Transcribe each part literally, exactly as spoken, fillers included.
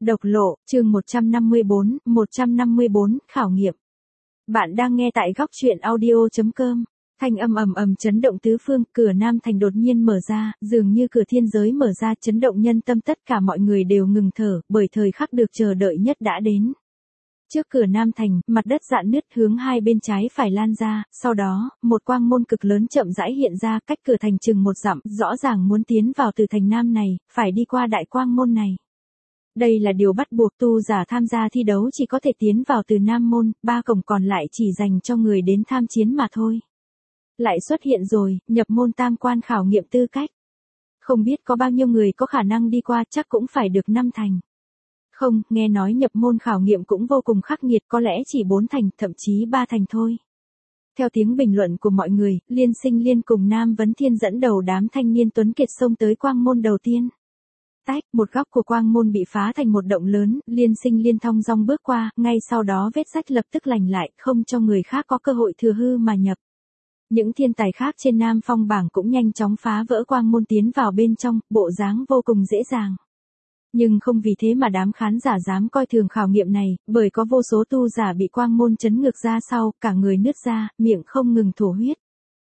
Độc lộ, chương một trăm năm mươi bốn, một trăm năm mươi bốn, khảo nghiệm. Bạn đang nghe tại góc truyện audio.com. Thanh âm ầm ầm chấn động tứ phương, cửa Nam Thành đột nhiên mở ra, dường như cửa thiên giới mở ra, chấn động nhân tâm, tất cả mọi người đều ngừng thở, bởi thời khắc được chờ đợi nhất đã đến. Trước cửa Nam Thành, mặt đất rạn nứt hướng hai bên trái phải lan ra, sau đó, một quang môn cực lớn chậm rãi hiện ra, cách cửa thành chừng một dặm, rõ ràng muốn tiến vào từ thành Nam này, phải đi qua đại quang môn này. Đây là điều bắt buộc, tu giả tham gia thi đấu chỉ có thể tiến vào từ Nam môn, ba cổng còn lại chỉ dành cho người đến tham chiến mà thôi. Lại xuất hiện rồi, nhập môn tam quan khảo nghiệm tư cách. Không biết có bao nhiêu người có khả năng đi qua, chắc cũng phải được năm thành. Không, nghe nói nhập môn khảo nghiệm cũng vô cùng khắc nghiệt, có lẽ chỉ bốn thành, thậm chí ba thành thôi. Theo tiếng bình luận của mọi người, Liên Sinh Liên cùng Nam Vấn Thiên dẫn đầu đám thanh niên tuấn kiệt xông tới quang môn đầu tiên. Tách, một góc của quang môn bị phá thành một động lớn, Liên Sinh Liên thong dong bước qua, ngay sau đó vết rách lập tức lành lại, không cho người khác có cơ hội thừa hư mà nhập. Những thiên tài khác trên Nam Phong bảng cũng nhanh chóng phá vỡ quang môn tiến vào bên trong, bộ dáng vô cùng dễ dàng. Nhưng không vì thế mà đám khán giả dám coi thường khảo nghiệm này, bởi có vô số tu giả bị quang môn chấn ngược ra sau, cả người nứt ra, miệng không ngừng thổ huyết.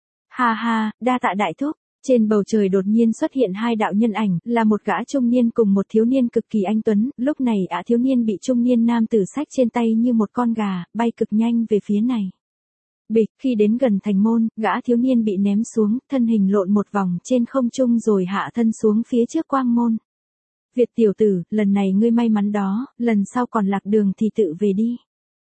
Ha ha, đa tạ đại thúc. Trên bầu trời đột nhiên xuất hiện hai đạo nhân ảnh, là một gã trung niên cùng một thiếu niên cực kỳ anh tuấn, lúc này ả thiếu niên bị trung niên nam tử xách trên tay như một con gà, bay cực nhanh về phía này. Bịch, khi đến gần thành môn, gã thiếu niên bị ném xuống, thân hình lộn một vòng trên không trung rồi hạ thân xuống phía trước quang môn. Việt tiểu tử, lần này ngươi may mắn đó, lần sau còn lạc đường thì tự về đi.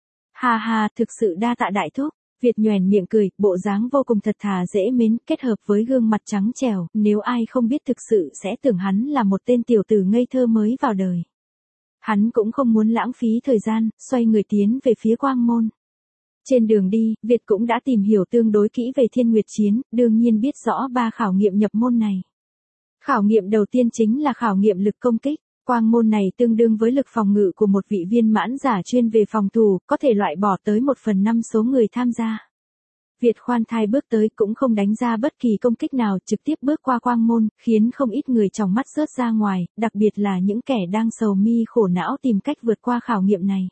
Ha ha, thực sự đa tạ đại thúc. Việt nhoẻn miệng cười, bộ dáng vô cùng thật thà dễ mến, kết hợp với gương mặt trắng trẻo, nếu ai không biết thực sự sẽ tưởng hắn là một tên tiểu tử ngây thơ mới vào đời. Hắn cũng không muốn lãng phí thời gian, xoay người tiến về phía quang môn. Trên đường đi, Việt cũng đã tìm hiểu tương đối kỹ về Thiên Nguyệt Chiến, đương nhiên biết rõ ba khảo nghiệm nhập môn này. Khảo nghiệm đầu tiên chính là khảo nghiệm lực công kích. Quang môn này tương đương với lực phòng ngự của một vị viên mãn giả chuyên về phòng thủ, có thể loại bỏ tới một phần năm số người tham gia. Việt khoan thai bước tới cũng không đánh ra bất kỳ công kích nào, trực tiếp bước qua quang môn, khiến không ít người trong mắt rớt ra ngoài, đặc biệt là những kẻ đang sầu mi khổ não tìm cách vượt qua khảo nghiệm này.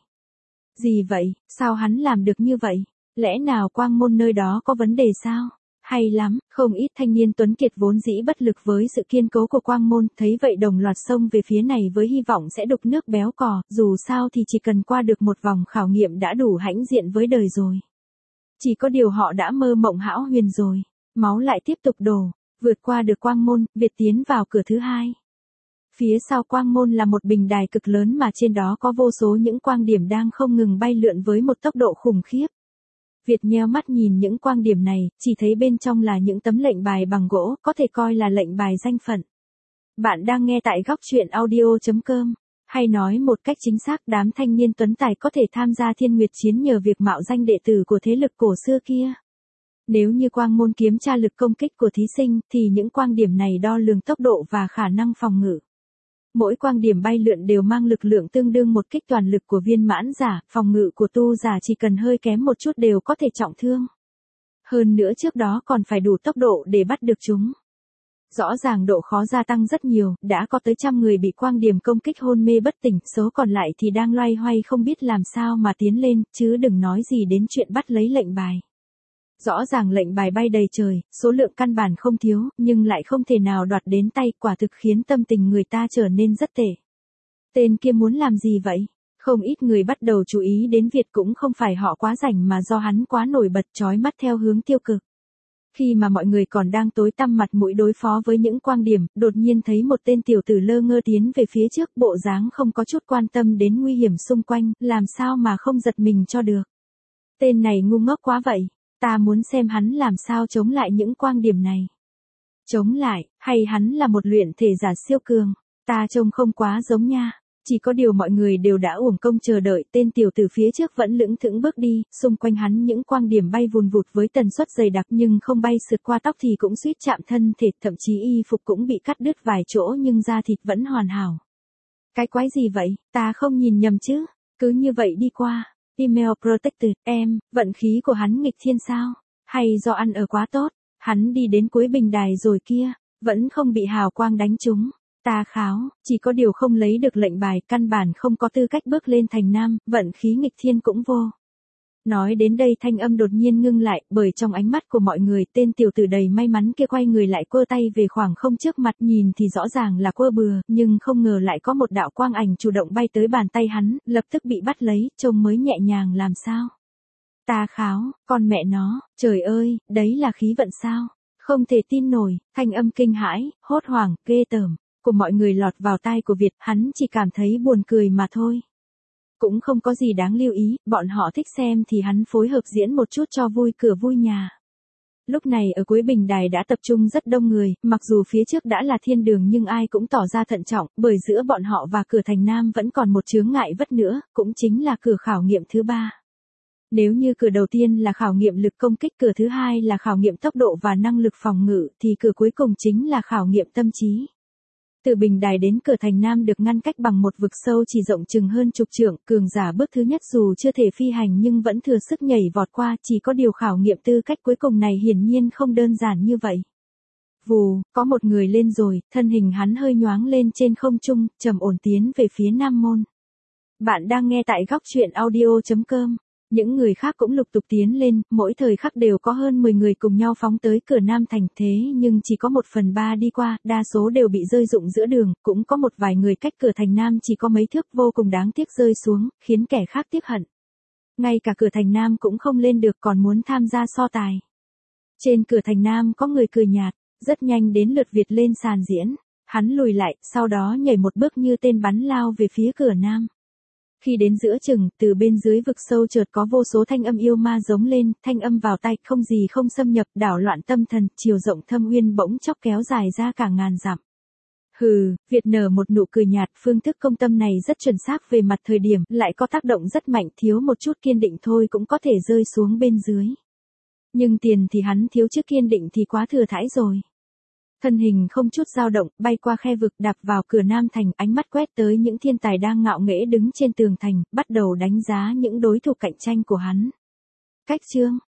Gì vậy, sao hắn làm được như vậy? Lẽ nào quang môn nơi đó có vấn đề sao? Hay lắm, không ít thanh niên tuấn kiệt vốn dĩ bất lực với sự kiên cố của quang môn, thấy vậy đồng loạt xông về phía này với hy vọng sẽ đục nước béo cò, dù sao thì chỉ cần qua được một vòng khảo nghiệm đã đủ hãnh diện với đời rồi. Chỉ có điều họ đã mơ mộng hão huyền rồi, máu lại tiếp tục đổ, vượt qua được quang môn, Việt tiến vào cửa thứ hai. Phía sau quang môn là một bình đài cực lớn mà trên đó có vô số những quang điểm đang không ngừng bay lượn với một tốc độ khủng khiếp. Việt nheo mắt nhìn những quang điểm này, chỉ thấy bên trong là những tấm lệnh bài bằng gỗ, có thể coi là lệnh bài danh phận. Bạn đang nghe tại góc truyện audio.com. Hay nói một cách chính xác, đám thanh niên tuấn tài có thể tham gia Thiên Nguyệt Chiến nhờ việc mạo danh đệ tử của thế lực cổ xưa kia. Nếu như quang môn kiểm tra lực công kích của thí sinh, thì những quang điểm này đo lường tốc độ và khả năng phòng ngự. Mỗi quang điểm bay lượn đều mang lực lượng tương đương một kích toàn lực của viên mãn giả, phòng ngự của tu giả chỉ cần hơi kém một chút đều có thể trọng thương. Hơn nữa trước đó còn phải đủ tốc độ để bắt được chúng. Rõ ràng độ khó gia tăng rất nhiều, đã có tới trăm người bị quang điểm công kích hôn mê bất tỉnh, số còn lại thì đang loay hoay không biết làm sao mà tiến lên, chứ đừng nói gì đến chuyện bắt lấy lệnh bài. Rõ ràng lệnh bài bay đầy trời, số lượng căn bản không thiếu, nhưng lại không thể nào đoạt đến tay, quả thực khiến tâm tình người ta trở nên rất tệ. Tên kia muốn làm gì vậy? Không ít người bắt đầu chú ý đến Việt, cũng không phải họ quá rảnh mà do hắn quá nổi bật chói mắt theo hướng tiêu cực. Khi mà mọi người còn đang tối tăm mặt mũi đối phó với những quang điểm, đột nhiên thấy một tên tiểu tử lơ ngơ tiến về phía trước, bộ dáng không có chút quan tâm đến nguy hiểm xung quanh, làm sao mà không giật mình cho được. Tên này ngu ngốc quá vậy. Ta muốn xem hắn làm sao chống lại những quang điểm này. Chống lại, hay hắn là một luyện thể giả siêu cường? Ta trông không quá giống nha. Chỉ có điều mọi người đều đã uổng công chờ đợi, tên tiểu tử phía trước vẫn lững thững bước đi, xung quanh hắn những quang điểm bay vùn vụt với tần suất dày đặc nhưng không bay sượt qua tóc thì cũng suýt chạm thân thể, thậm chí y phục cũng bị cắt đứt vài chỗ nhưng da thịt vẫn hoàn hảo. Cái quái gì vậy, ta không nhìn nhầm chứ, cứ như vậy đi qua. Email Protected, em, vận khí của hắn nghịch thiên sao? Hay do ăn ở quá tốt, hắn đi đến cuối bình đài rồi kia, vẫn không bị hào quang đánh trúng. Ta kháo, chỉ có điều không lấy được lệnh bài, căn bản không có tư cách bước lên thành nam, vận khí nghịch thiên cũng vô. Nói đến đây thanh âm đột nhiên ngưng lại, bởi trong ánh mắt của mọi người, tên tiểu tử đầy may mắn kia quay người lại quơ tay về khoảng không trước mặt, nhìn thì rõ ràng là quơ bừa, nhưng không ngờ lại có một đạo quang ảnh chủ động bay tới bàn tay hắn, lập tức bị bắt lấy, trông mới nhẹ nhàng làm sao. Ta kháo, con mẹ nó, trời ơi, đấy là khí vận sao? Không thể tin nổi, thanh âm kinh hãi, hốt hoảng, ghê tởm, của mọi người lọt vào tai của Việt, hắn chỉ cảm thấy buồn cười mà thôi. Cũng không có gì đáng lưu ý, bọn họ thích xem thì hắn phối hợp diễn một chút cho vui cửa vui nhà. Lúc này ở cuối bình đài đã tập trung rất đông người, mặc dù phía trước đã là thiên đường nhưng ai cũng tỏ ra thận trọng, bởi giữa bọn họ và cửa thành nam vẫn còn một chướng ngại vất nữa, cũng chính là cửa khảo nghiệm thứ ba. Nếu như cửa đầu tiên là khảo nghiệm lực công kích, cửa thứ hai là khảo nghiệm tốc độ và năng lực phòng ngự, thì cửa cuối cùng chính là khảo nghiệm tâm trí. Từ bình đài đến cửa thành nam được ngăn cách bằng một vực sâu chỉ rộng chừng hơn chục trượng, cường giả bước thứ nhất dù chưa thể phi hành nhưng vẫn thừa sức nhảy vọt qua, chỉ có điều khảo nghiệm tư cách cuối cùng này hiển nhiên không đơn giản như vậy. Vù, có một người lên rồi, thân hình hắn hơi nhoáng lên trên không trung, trầm ổn tiến về phía nam môn. Bạn đang nghe tại góc truyện audio chấm com. Những người khác cũng lục tục tiến lên, mỗi thời khắc đều có hơn mười người cùng nhau phóng tới cửa Nam Thành, thế nhưng chỉ có một phần ba đi qua, đa số đều bị rơi rụng giữa đường, cũng có một vài người cách cửa thành Nam chỉ có mấy thước vô cùng đáng tiếc rơi xuống, khiến kẻ khác tiếc hận. Ngay cả cửa thành Nam cũng không lên được còn muốn tham gia so tài. Trên cửa thành Nam có người cười nhạt, rất nhanh đến lượt Việt lên sàn diễn, hắn lùi lại, sau đó nhảy một bước như tên bắn lao về phía cửa Nam. Khi đến giữa chừng, từ bên dưới vực sâu chợt có vô số thanh âm yêu ma giống lên, thanh âm vào tai, không gì không xâm nhập, đảo loạn tâm thần, chiều rộng thâm uyên bỗng chốc kéo dài ra cả ngàn dặm. Hừ, Việt nở một nụ cười nhạt, phương thức công tâm này rất chuẩn xác về mặt thời điểm, lại có tác động rất mạnh, thiếu một chút kiên định thôi cũng có thể rơi xuống bên dưới. Nhưng tiền thì hắn thiếu chứ kiên định thì quá thừa thãi rồi. Thân hình không chút dao động, bay qua khe vực đạp vào cửa Nam Thành, ánh mắt quét tới những thiên tài đang ngạo nghễ đứng trên tường thành, bắt đầu đánh giá những đối thủ cạnh tranh của hắn. Cách chương,